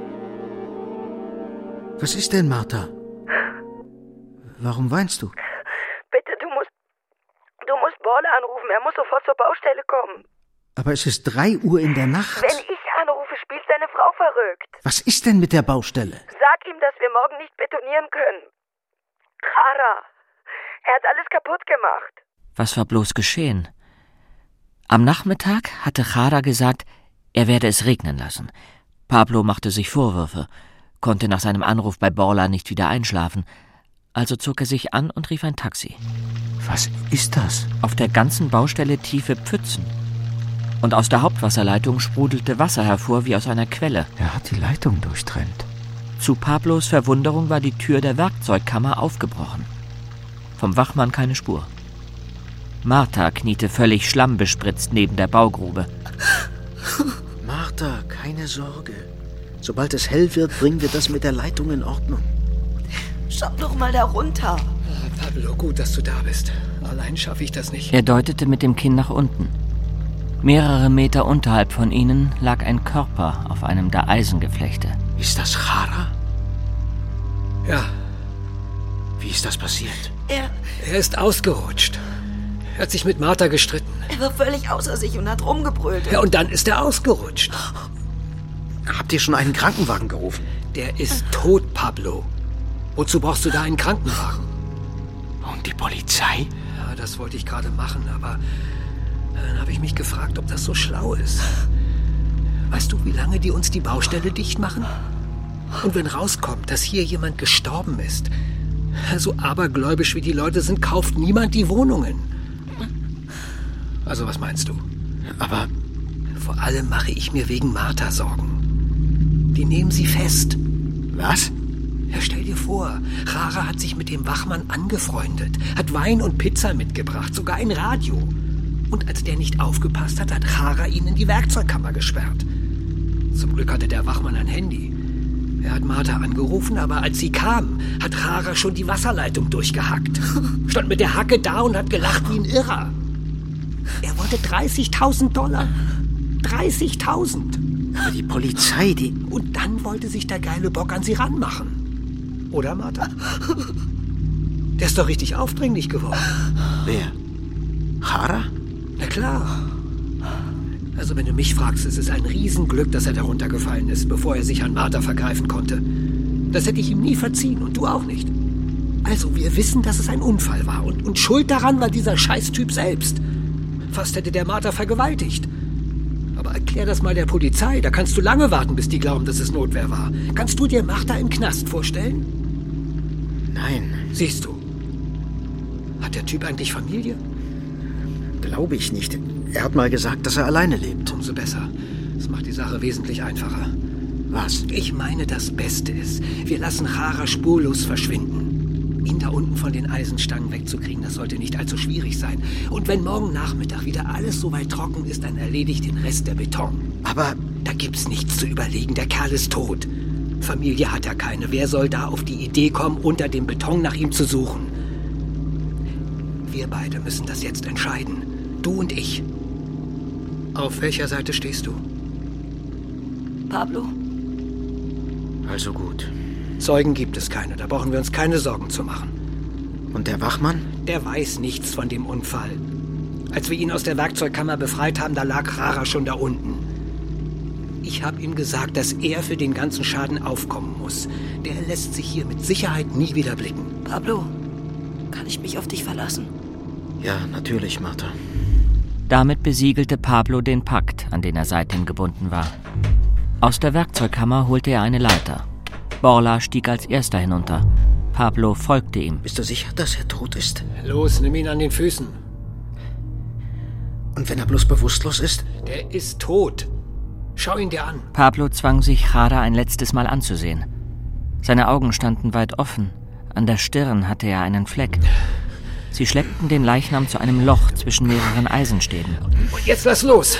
Was ist denn, Martha? Warum weinst du? Bitte, du musst... Du musst Borle anrufen. Er muss sofort zur Baustelle kommen. Aber es ist drei Uhr in der Nacht. Wenn ich anrufe, spielt seine Frau verrückt. Was ist denn mit der Baustelle? Sag ihm, dass wir morgen nicht betonieren können. Jara, er hat alles kaputt gemacht. Was war bloß geschehen? Am Nachmittag hatte Jara gesagt, er werde es regnen lassen. Pablo machte sich Vorwürfe, konnte nach seinem Anruf bei Borla nicht wieder einschlafen. Also zog er sich an und rief ein Taxi. Was ist das? Auf der ganzen Baustelle tiefe Pfützen. Und aus der Hauptwasserleitung sprudelte Wasser hervor wie aus einer Quelle. Er hat die Leitung durchtrennt. Zu Pablos Verwunderung war die Tür der Werkzeugkammer aufgebrochen. Vom Wachmann keine Spur. Martha kniete völlig schlammbespritzt neben der Baugrube. Martha, keine Sorge. Sobald es hell wird, bringen wir das mit der Leitung in Ordnung. Schau doch mal da runter. Ah, Pablo, gut, dass du da bist. Allein schaffe ich das nicht. Er deutete mit dem Kinn nach unten. Mehrere Meter unterhalb von ihnen lag ein Körper auf einem der Eisengeflechte. Ist das Chara? Ja. Wie ist das passiert? Er... Er ist ausgerutscht. Er hat sich mit Martha gestritten. Er war völlig außer sich und hat rumgebrüllt. Ja, und dann ist er ausgerutscht. Habt ihr schon einen Krankenwagen gerufen? Der ist tot, Pablo. Wozu brauchst du da einen Krankenwagen? Und die Polizei? Ja, das wollte ich gerade machen, aber dann habe ich mich gefragt, ob das so schlau ist. Weißt du, wie lange die uns die Baustelle dicht machen? Und wenn rauskommt, dass hier jemand gestorben ist, so abergläubisch wie die Leute sind, kauft niemand die Wohnungen. Also was meinst du? Aber vor allem mache ich mir wegen Martha Sorgen. Die nehmen sie fest. Was? Ja, stell dir vor, Chara hat sich mit dem Wachmann angefreundet, hat Wein und Pizza mitgebracht, sogar ein Radio. Und als der nicht aufgepasst hat, hat Chara ihn in die Werkzeugkammer gesperrt. Zum Glück hatte der Wachmann ein Handy. Er hat Martha angerufen, aber als sie kam, hat Chara schon die Wasserleitung durchgehackt. Stand mit der Hacke da und hat gelacht wie ein Irrer. Er wollte dreißigtausend Dollar. dreißigtausend. Aber die Polizei, die... Und dann wollte sich der geile Bock an sie ranmachen. Oder, Martha? Der ist doch richtig aufdringlich geworden. Wer? Chara? Na klar. Also wenn du mich fragst, es ist ein Riesenglück, dass er da runtergefallen ist, bevor er sich an Martha vergreifen konnte. Das hätte ich ihm nie verziehen und du auch nicht. Also, wir wissen, dass es ein Unfall war und, und schuld daran war dieser Scheißtyp selbst. Fast hätte der Martha vergewaltigt. Aber erklär das mal der Polizei, da kannst du lange warten, bis die glauben, dass es Notwehr war. Kannst du dir Martha im Knast vorstellen? Nein. Siehst du. Hat der Typ eigentlich Familie? Glaube ich nicht. Er hat mal gesagt, dass er alleine lebt. Umso besser. Das macht die Sache wesentlich einfacher. Was? Ich meine, das Beste ist, wir lassen Chara spurlos verschwinden. Ihn da unten von den Eisenstangen wegzukriegen, das sollte nicht allzu schwierig sein. Und wenn morgen Nachmittag wieder alles so weit trocken ist, dann erledigt den Rest der Beton. Aber da gibt's nichts zu überlegen, der Kerl ist tot. Familie hat er keine. Wer soll da auf die Idee kommen, unter dem Beton nach ihm zu suchen? Wir beide müssen das jetzt entscheiden. Du und ich. Auf welcher Seite stehst du? Pablo? Also gut. Zeugen gibt es keine, da brauchen wir uns keine Sorgen zu machen. Und der Wachmann? Der weiß nichts von dem Unfall. Als wir ihn aus der Werkzeugkammer befreit haben, da lag Chara schon da unten. Ich habe ihm gesagt, dass er für den ganzen Schaden aufkommen muss. Der lässt sich hier mit Sicherheit nie wieder blicken. Pablo, kann ich mich auf dich verlassen? Ja, natürlich, Martha. Damit besiegelte Pablo den Pakt, an den er seitdem gebunden war. Aus der Werkzeugkammer holte er eine Leiter. Borla stieg als erster hinunter. Pablo folgte ihm. Bist du sicher, dass er tot ist? Los, nimm ihn an den Füßen. Und wenn er bloß bewusstlos ist? Der ist tot. Schau ihn dir an. Pablo zwang sich, Chara ein letztes Mal anzusehen. Seine Augen standen weit offen. An der Stirn hatte er einen Fleck. Sie schleppten den Leichnam zu einem Loch zwischen mehreren Eisenstäben. Und jetzt lass los!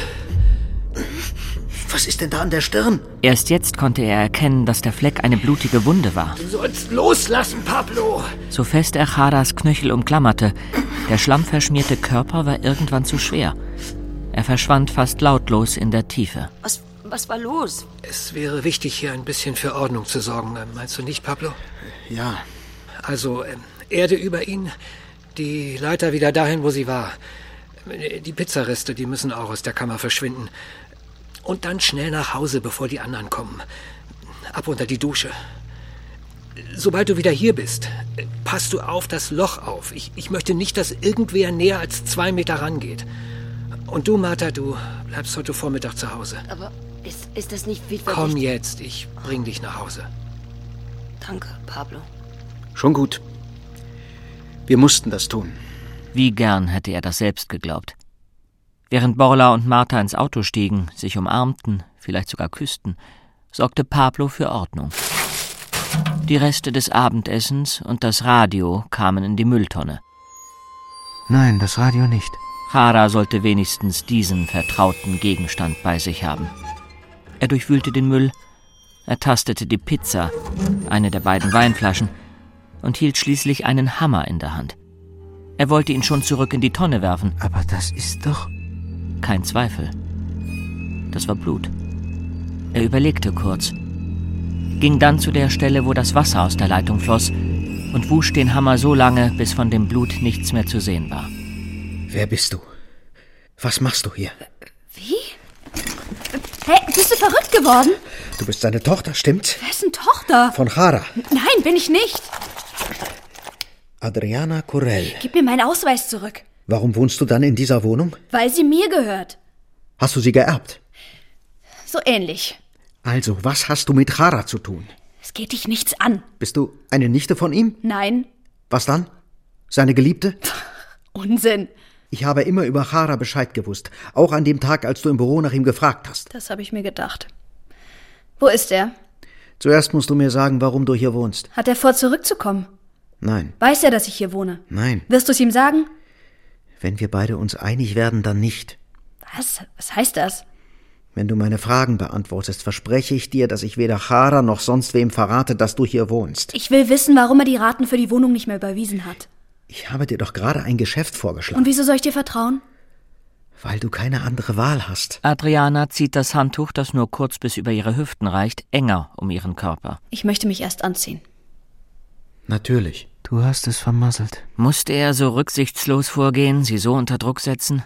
Was ist denn da an der Stirn? Erst jetzt konnte er erkennen, dass der Fleck eine blutige Wunde war. Du sollst loslassen, Pablo! So fest er Charas Knöchel umklammerte, der schlammverschmierte Körper war irgendwann zu schwer. Er verschwand fast lautlos in der Tiefe. Was, was war los? Es wäre wichtig, hier ein bisschen für Ordnung zu sorgen. Meinst du nicht, Pablo? Ja. Also, äh, Erde über ihn, die Leiter wieder dahin, wo sie war. Die Pizzareste, die müssen auch aus der Kammer verschwinden. Und dann schnell nach Hause, bevor die anderen kommen. Ab unter die Dusche. Sobald du wieder hier bist, passt du auf das Loch auf. Ich, ich möchte nicht, dass irgendwer näher als zwei Meter rangeht. Und du, Martha, du bleibst heute Vormittag zu Hause. Aber ist, ist das nicht viel... Komm jetzt, ich bring dich nach Hause. Danke, Pablo. Schon gut. Wir mussten das tun. Wie gern hätte er das selbst geglaubt. Während Borla und Martha ins Auto stiegen, sich umarmten, vielleicht sogar küssten, sorgte Pablo für Ordnung. Die Reste des Abendessens und das Radio kamen in die Mülltonne. Nein, das Radio nicht. Chara sollte wenigstens diesen vertrauten Gegenstand bei sich haben. Er durchwühlte den Müll, ertastete die Pizza, eine der beiden Weinflaschen, und hielt schließlich einen Hammer in der Hand. Er wollte ihn schon zurück in die Tonne werfen. Aber das ist doch... Kein Zweifel. Das war Blut. Er überlegte kurz, ging dann zu der Stelle, wo das Wasser aus der Leitung floss, und wusch den Hammer so lange, bis von dem Blut nichts mehr zu sehen war. Wer bist du? Was machst du hier? Wie? Hey, bist du verrückt geworden? Du bist seine Tochter, stimmt's? Wessen Tochter? Von Chara. Nein, bin ich nicht. Adriana Corell. Gib mir meinen Ausweis zurück. Warum wohnst du dann in dieser Wohnung? Weil sie mir gehört. Hast du sie geerbt? So ähnlich. Also, was hast du mit Chara zu tun? Es geht dich nichts an. Bist du eine Nichte von ihm? Nein. Was dann? Seine Geliebte? Unsinn. Ich habe immer über Chara Bescheid gewusst. Auch an dem Tag, als du im Büro nach ihm gefragt hast. Das habe ich mir gedacht. Wo ist er? Zuerst musst du mir sagen, warum du hier wohnst. Hat er vor, zurückzukommen? Nein. Weiß er, dass ich hier wohne? Nein. Wirst du es ihm sagen? Wenn wir beide uns einig werden, dann nicht. Was? Was heißt das? Wenn du meine Fragen beantwortest, verspreche ich dir, dass ich weder Chara noch sonst wem verrate, dass du hier wohnst. Ich will wissen, warum er die Raten für die Wohnung nicht mehr überwiesen hat. Ich habe dir doch gerade ein Geschäft vorgeschlagen. Und wieso soll ich dir vertrauen? Weil du keine andere Wahl hast. Adriana zieht das Handtuch, das nur kurz bis über ihre Hüften reicht, enger um ihren Körper. Ich möchte mich erst anziehen. Natürlich. Du hast es vermasselt. Musste er so rücksichtslos vorgehen, sie so unter Druck setzen?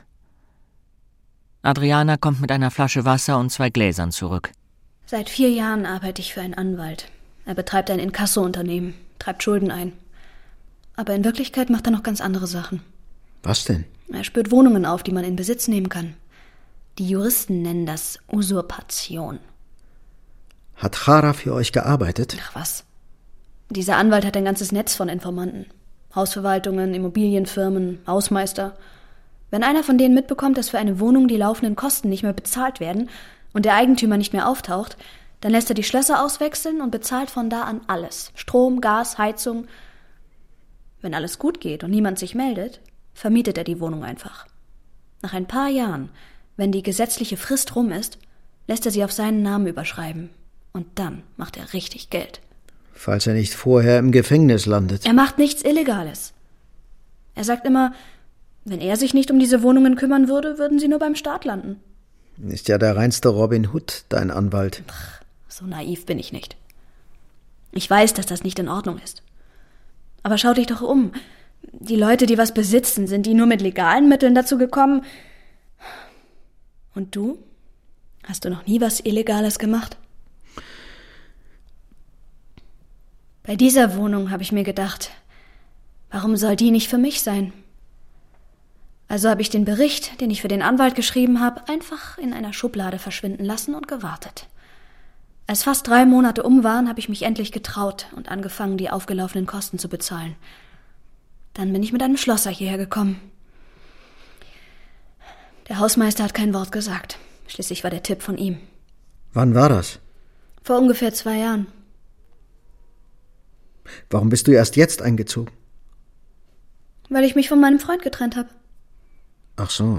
Adriana kommt mit einer Flasche Wasser und zwei Gläsern zurück. Seit vier Jahren arbeite ich für einen Anwalt. Er betreibt ein Inkasso-Unternehmen, treibt Schulden ein. Aber in Wirklichkeit macht er noch ganz andere Sachen. Was denn? Er spürt Wohnungen auf, die man in Besitz nehmen kann. Die Juristen nennen das Usurpation. Hat Chara für euch gearbeitet? Ach was. Dieser Anwalt hat ein ganzes Netz von Informanten. Hausverwaltungen, Immobilienfirmen, Hausmeister. Wenn einer von denen mitbekommt, dass für eine Wohnung die laufenden Kosten nicht mehr bezahlt werden und der Eigentümer nicht mehr auftaucht, dann lässt er die Schlösser auswechseln und bezahlt von da an alles. Strom, Gas, Heizung. Wenn alles gut geht und niemand sich meldet, vermietet er die Wohnung einfach. Nach ein paar Jahren, wenn die gesetzliche Frist rum ist, lässt er sie auf seinen Namen überschreiben. Und dann macht er richtig Geld. Falls er nicht vorher im Gefängnis landet. Er macht nichts Illegales. Er sagt immer, wenn er sich nicht um diese Wohnungen kümmern würde, würden sie nur beim Staat landen. Ist ja der reinste Robin Hood, dein Anwalt. Ach, so naiv bin ich nicht. Ich weiß, dass das nicht in Ordnung ist. Aber schau dich doch um. Die Leute, die was besitzen, sind die nur mit legalen Mitteln dazu gekommen? Und du? Hast du noch nie was Illegales gemacht? Bei dieser Wohnung habe ich mir gedacht, warum soll die nicht für mich sein? Also habe ich den Bericht, den ich für den Anwalt geschrieben habe, einfach in einer Schublade verschwinden lassen und gewartet. Als fast drei Monate um waren, habe ich mich endlich getraut und angefangen, die aufgelaufenen Kosten zu bezahlen. Dann bin ich mit einem Schlosser hierher gekommen. Der Hausmeister hat kein Wort gesagt. Schließlich war der Tipp von ihm. Wann war das? Vor ungefähr zwei Jahren. Warum bist du erst jetzt eingezogen? Weil ich mich von meinem Freund getrennt habe. Ach so.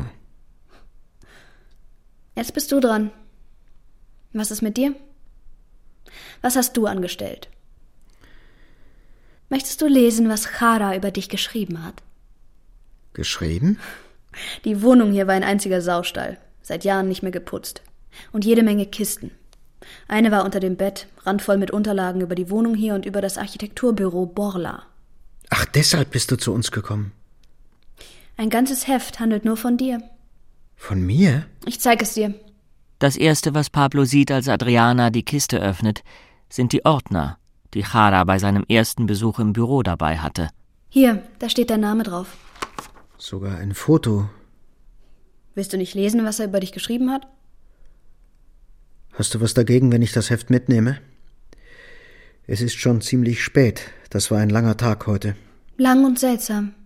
Jetzt bist du dran. Was ist mit dir? Was hast du angestellt? Möchtest du lesen, was Chara über dich geschrieben hat? Geschrieben? Die Wohnung hier war ein einziger Saustall, seit Jahren nicht mehr geputzt. Und jede Menge Kisten. Eine war unter dem Bett, randvoll mit Unterlagen über die Wohnung hier und über das Architekturbüro Borla. Ach, deshalb bist du zu uns gekommen. Ein ganzes Heft handelt nur von dir. Von mir? Ich zeige es dir. Das Erste, was Pablo sieht, als Adriana die Kiste öffnet, sind die Ordner, die Chara bei seinem ersten Besuch im Büro dabei hatte. Hier, da steht dein Name drauf. Sogar ein Foto. Willst du nicht lesen, was er über dich geschrieben hat? Hast du was dagegen, wenn ich das Heft mitnehme? Es ist schon ziemlich spät. Das war ein langer Tag heute. Lang und seltsam.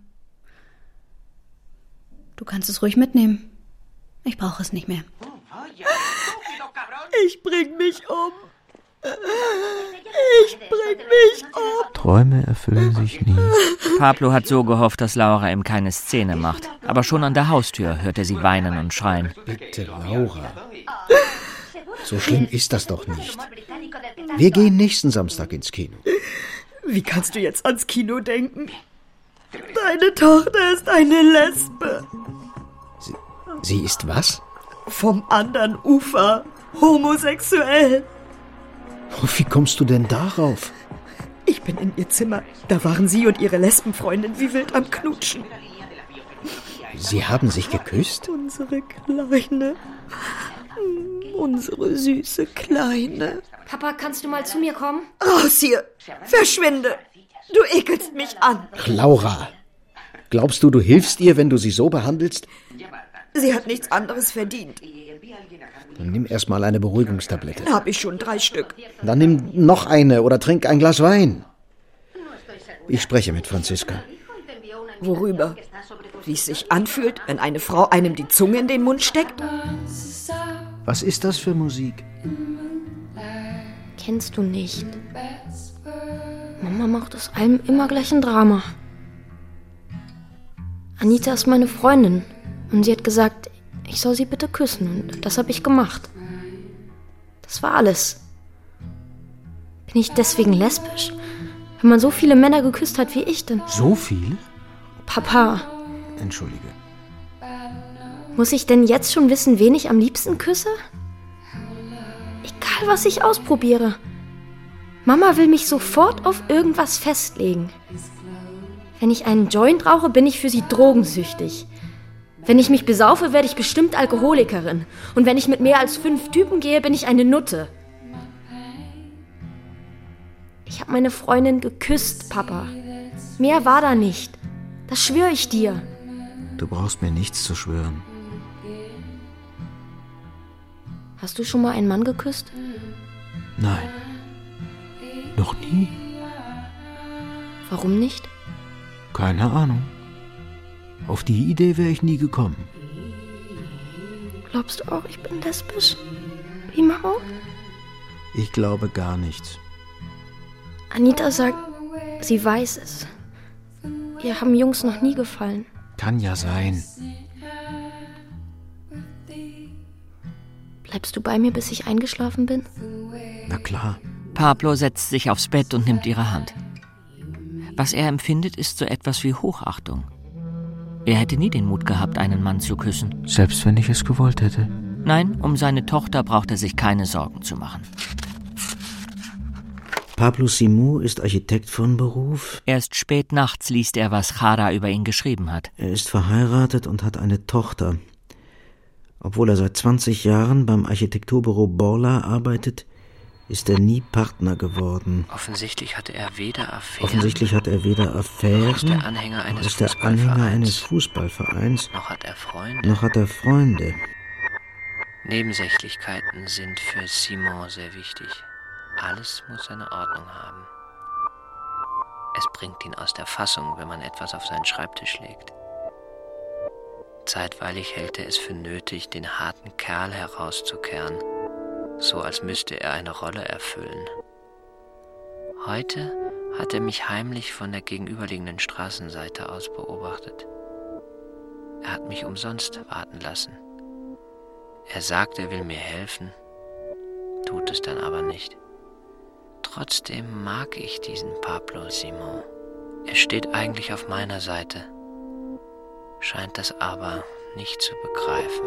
Du kannst es ruhig mitnehmen. Ich brauche es nicht mehr. Ich bring mich um. Ich bring mich um. Träume erfüllen sich nie. Pablo hat so gehofft, dass Laura ihm keine Szene macht. Aber schon an der Haustür hört er sie weinen und schreien. Bitte, Laura. So schlimm ist das doch nicht. Wir gehen nächsten Samstag ins Kino. Wie kannst du jetzt ans Kino denken? Deine Tochter ist eine Lesbe. Sie, sie ist was? Vom anderen Ufer. Homosexuell. Oh, wie kommst du denn darauf? Ich bin in ihr Zimmer. Da waren sie und ihre Lesbenfreundin wie wild am Knutschen. Sie haben sich geküsst? Unsere Kleine. Unsere süße Kleine. Papa, kannst du mal zu mir kommen? Raus hier! Verschwinde! Du ekelst mich an. Ach, Laura, glaubst du, du hilfst ihr, wenn du sie so behandelst? Sie hat nichts anderes verdient. Dann nimm erst mal eine Beruhigungstablette. Hab ich schon drei Stück. Dann nimm noch eine oder trink ein Glas Wein. Ich spreche mit Franziska. Worüber? Wie es sich anfühlt, wenn eine Frau einem die Zunge in den Mund steckt? Was ist das für Musik? Kennst du nicht? Mama macht aus allem immer gleich ein Drama. Anita ist meine Freundin und sie hat gesagt, ich soll sie bitte küssen und das habe ich gemacht. Das war alles. Bin ich deswegen lesbisch? Wenn man so viele Männer geküsst hat wie ich denn? So viele? Papa. Entschuldige. Muss ich denn jetzt schon wissen, wen ich am liebsten küsse? Egal, was ich ausprobiere. Mama will mich sofort auf irgendwas festlegen. Wenn ich einen Joint rauche, bin ich für sie drogensüchtig. Wenn ich mich besaufe, werde ich bestimmt Alkoholikerin. Und wenn ich mit mehr als fünf Typen gehe, bin ich eine Nutte. Ich habe meine Freundin geküsst, Papa. Mehr war da nicht. Das schwöre ich dir. Du brauchst mir nichts zu schwören. Hast du schon mal einen Mann geküsst? Nein. Noch nie? Warum nicht? Keine Ahnung. Auf die Idee wäre ich nie gekommen. Glaubst du auch, ich bin lesbisch? Wie Mama? Ich glaube gar nichts. Anita sagt, sie weiß es. Ihr haben Jungs noch nie gefallen. Kann ja sein. Bleibst du bei mir, bis ich eingeschlafen bin? Na klar. Pablo setzt sich aufs Bett und nimmt ihre Hand. Was er empfindet, ist so etwas wie Hochachtung. Er hätte nie den Mut gehabt, einen Mann zu küssen. Selbst wenn ich es gewollt hätte. Nein, um seine Tochter braucht er sich keine Sorgen zu machen. Pablo Simú ist Architekt von Beruf. Erst spät nachts liest er, was Jara über ihn geschrieben hat. Er ist verheiratet und hat eine Tochter. Obwohl er seit zwanzig Jahren beim Architekturbüro Borla arbeitet, ist er nie Partner geworden. Offensichtlich hatte er weder Affären, Offensichtlich hat er weder Affären, ist der Anhänger eines ist der Anhänger eines Fußballvereins, noch hat er Freunde. noch hat er Freunde. Nebensächlichkeiten sind für Simon sehr wichtig. Alles muss seine Ordnung haben. Es bringt ihn aus der Fassung, wenn man etwas auf seinen Schreibtisch legt. Zeitweilig hält er es für nötig, den harten Kerl herauszukehren, so als müsste er eine Rolle erfüllen. Heute hat er mich heimlich von der gegenüberliegenden Straßenseite aus beobachtet. Er hat mich umsonst warten lassen. Er sagt, er will mir helfen, tut es dann aber nicht. Trotzdem mag ich diesen Pablo Simón. Er steht eigentlich auf meiner Seite, scheint das aber nicht zu begreifen.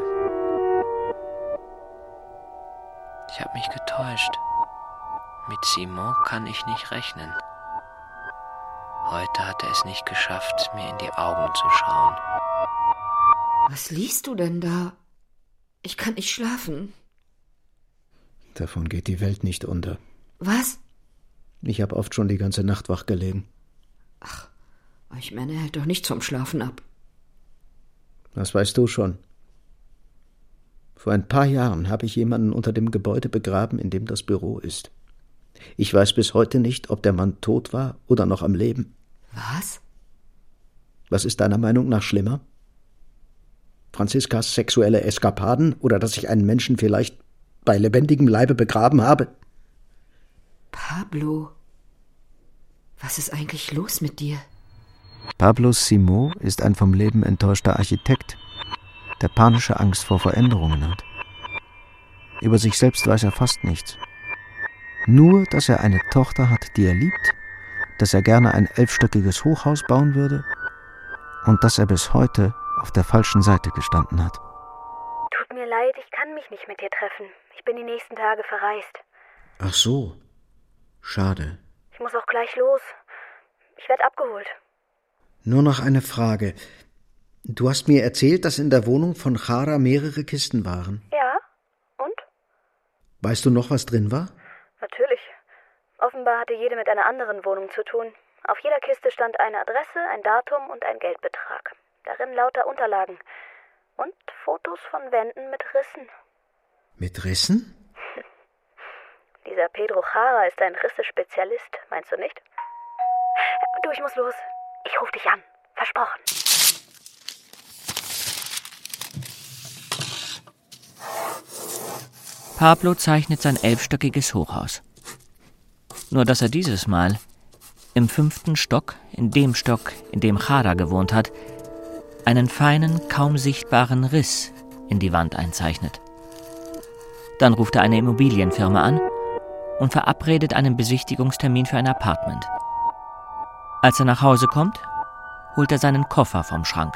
Ich habe mich getäuscht. Mit Simón kann ich nicht rechnen. Heute hat er es nicht geschafft, mir in die Augen zu schauen. Was liest du denn da? Ich kann nicht schlafen. Davon geht die Welt nicht unter. Was? Ich habe oft schon die ganze Nacht wach gelegen. Ach, ich meine, er hält doch nicht zum Schlafen ab. Das weißt du schon. Vor ein paar Jahren habe ich jemanden unter dem Gebäude begraben, in dem das Büro ist. Ich weiß bis heute nicht, ob der Mann tot war oder noch am Leben. Was? Was ist deiner Meinung nach schlimmer? Franziskas sexuelle Eskapaden oder dass ich einen Menschen vielleicht bei lebendigem Leibe begraben habe? Pablo, was ist eigentlich los mit dir? Pablo Simó ist ein vom Leben enttäuschter Architekt, der panische Angst vor Veränderungen hat. Über sich selbst weiß er fast nichts. Nur, dass er eine Tochter hat, die er liebt, dass er gerne ein elfstöckiges Hochhaus bauen würde und dass er bis heute auf der falschen Seite gestanden hat. Tut mir leid, ich kann mich nicht mit dir treffen. Ich bin die nächsten Tage verreist. Ach so, schade. Ich muss auch gleich los. Ich werde abgeholt. Nur noch eine Frage. Du hast mir erzählt, dass in der Wohnung von Chara mehrere Kisten waren. Ja, und? Weißt du noch, was drin war? Natürlich. Offenbar hatte jede mit einer anderen Wohnung zu tun. Auf jeder Kiste stand eine Adresse, ein Datum und ein Geldbetrag. Darin lauter Unterlagen. Und Fotos von Wänden mit Rissen. Mit Rissen? Dieser Pedro Chara ist ein Risse-Spezialist, meinst du nicht? Du, ich muss los. Ich rufe dich an. Versprochen. Pablo zeichnet sein elfstöckiges Hochhaus. Nur dass er dieses Mal im fünften Stock, in dem Stock, in dem Chara gewohnt hat, einen feinen, kaum sichtbaren Riss in die Wand einzeichnet. Dann ruft er eine Immobilienfirma an und verabredet einen Besichtigungstermin für ein Apartment. Als er nach Hause kommt, holt er seinen Koffer vom Schrank.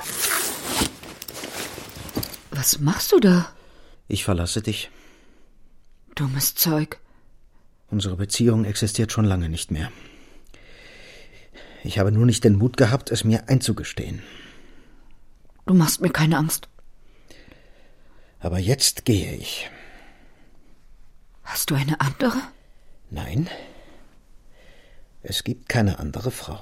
Was machst du da? Ich verlasse dich. Dummes Zeug. Unsere Beziehung existiert schon lange nicht mehr. Ich habe nur nicht den Mut gehabt, es mir einzugestehen. Du machst mir keine Angst. Aber jetzt gehe ich. Hast du eine andere? Nein, es gibt keine andere Frau.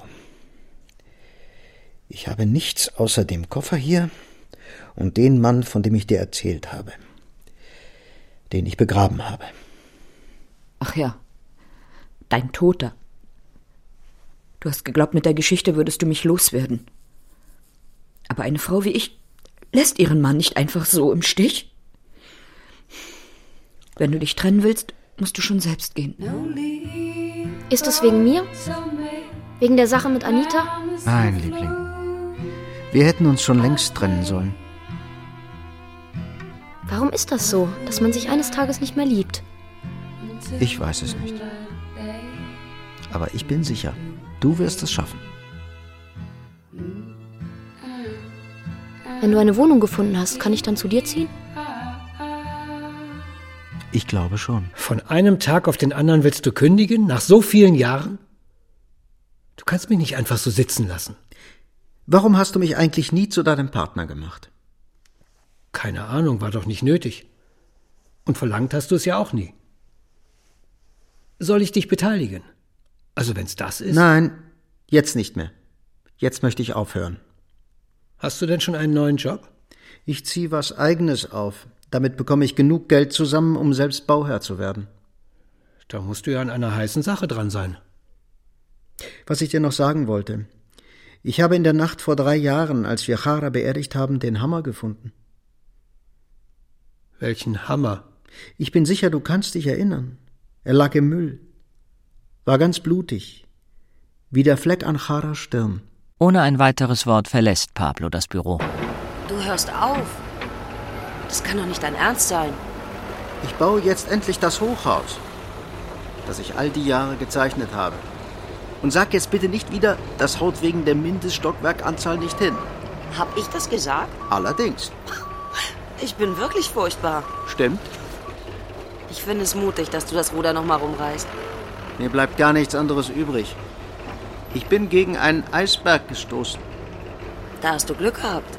Ich habe nichts außer dem Koffer hier und den Mann, von dem ich dir erzählt habe, den ich begraben habe. Ach ja, dein Toter. Du hast geglaubt, mit der Geschichte würdest du mich loswerden. Aber eine Frau wie ich lässt ihren Mann nicht einfach so im Stich. Wenn du dich trennen willst, musst du schon selbst gehen. Ist es wegen mir? Wegen der Sache mit Anita? Nein, Liebling. Wir hätten uns schon längst trennen sollen. Warum ist das so, dass man sich eines Tages nicht mehr liebt? Ich weiß es nicht. Aber ich bin sicher, du wirst es schaffen. Wenn du eine Wohnung gefunden hast, kann ich dann zu dir ziehen? Ich glaube schon. Von einem Tag auf den anderen willst du kündigen, nach so vielen Jahren? Du kannst mich nicht einfach so sitzen lassen. Warum hast du mich eigentlich nie zu deinem Partner gemacht? Keine Ahnung, war doch nicht nötig. Und verlangt hast du es ja auch nie. Soll ich dich beteiligen? Also wenn's das ist? Nein, jetzt nicht mehr. Jetzt möchte ich aufhören. Hast du denn schon einen neuen Job? Ich ziehe was Eigenes auf. Damit bekomme ich genug Geld zusammen, um selbst Bauherr zu werden. Da musst du ja an einer heißen Sache dran sein. Was ich dir noch sagen wollte. Ich habe in der Nacht vor drei Jahren, als wir Chara beerdigt haben, den Hammer gefunden. Welchen Hammer? Ich bin sicher, du kannst dich erinnern. Er lag im Müll. War ganz blutig. Wie der Fleck an Charas Stirn. Ohne ein weiteres Wort verlässt Pablo das Büro. Du hörst auf. Das kann doch nicht dein Ernst sein. Ich baue jetzt endlich das Hochhaus, das ich all die Jahre gezeichnet habe. Und sag jetzt bitte nicht wieder, das haut wegen der Mindeststockwerkanzahl nicht hin. Hab ich das gesagt? Allerdings. Ich bin wirklich furchtbar. Stimmt. Ich finde es mutig, dass du das Ruder noch mal rumreißt. Mir bleibt gar nichts anderes übrig. Ich bin gegen einen Eisberg gestoßen. Da hast du Glück gehabt.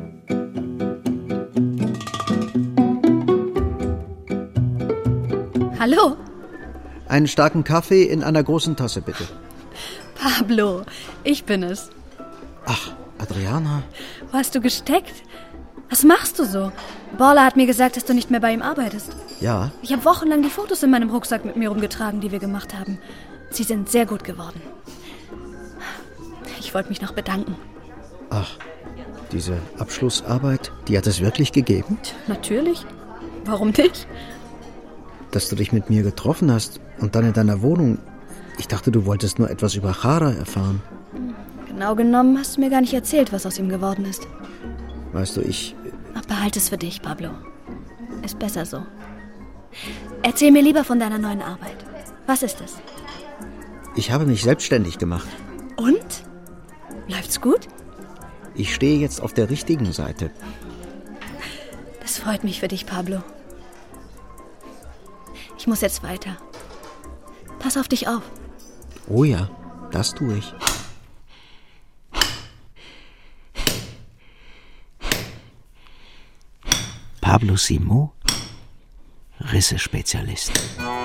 Hallo? Einen starken Kaffee in einer großen Tasse, bitte. Pablo, ich bin es. Ach, Adriana. Wo hast du gesteckt? Was machst du so? Borla hat mir gesagt, dass du nicht mehr bei ihm arbeitest. Ja. Ich habe wochenlang die Fotos in meinem Rucksack mit mir rumgetragen, die wir gemacht haben. Sie sind sehr gut geworden. Ich wollte mich noch bedanken. Ach, diese Abschlussarbeit, die hat es wirklich gegeben? Natürlich. Warum nicht? dass du dich mit mir getroffen hast und dann in deiner Wohnung. Ich dachte, du wolltest nur etwas über Chara erfahren. Genau genommen hast du mir gar nicht erzählt, was aus ihm geworden ist. Weißt du, ich... Ach, behalte es für dich, Pablo. Ist besser so. Erzähl mir lieber von deiner neuen Arbeit. Was ist es? Ich habe mich selbstständig gemacht. Und? Läuft's gut? Ich stehe jetzt auf der richtigen Seite. Das freut mich für dich, Pablo. Ich muss jetzt weiter. Pass auf dich auf. Oh ja, das tue ich. Pablo Simó, Risse-Spezialist.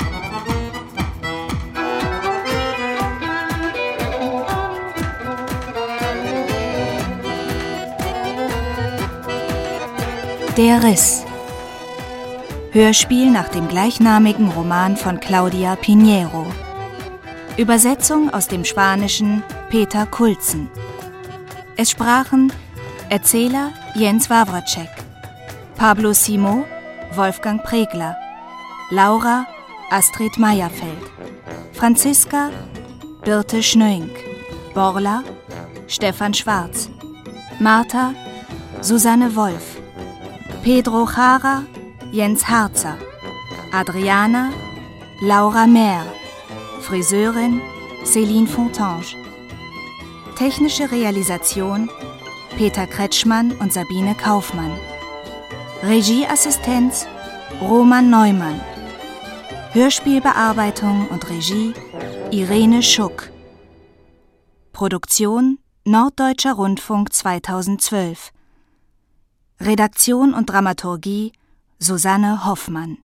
Der Riss. Hörspiel nach dem gleichnamigen Roman von Claudia Pinheiro. Übersetzung aus dem Spanischen Peter Kulzen. Es sprachen Erzähler Jens Wawracek, Pablo Simó Wolfgang Pregler, Laura Astrid Meyerfeld, Franziska Birte Schnöink, Borla Stefan Schwarz, Martha Susanne Wolf, Pedro Chara Jens Harzer, Adriana Laura Mehr, Friseurin Céline Fontange. Technische Realisation Peter Kretschmann und Sabine Kaufmann. Regieassistenz Roman Neumann. Hörspielbearbeitung und Regie Irene Schuck. Produktion Norddeutscher Rundfunk zweitausendzwölf. Redaktion und Dramaturgie Susanne Hoffmann.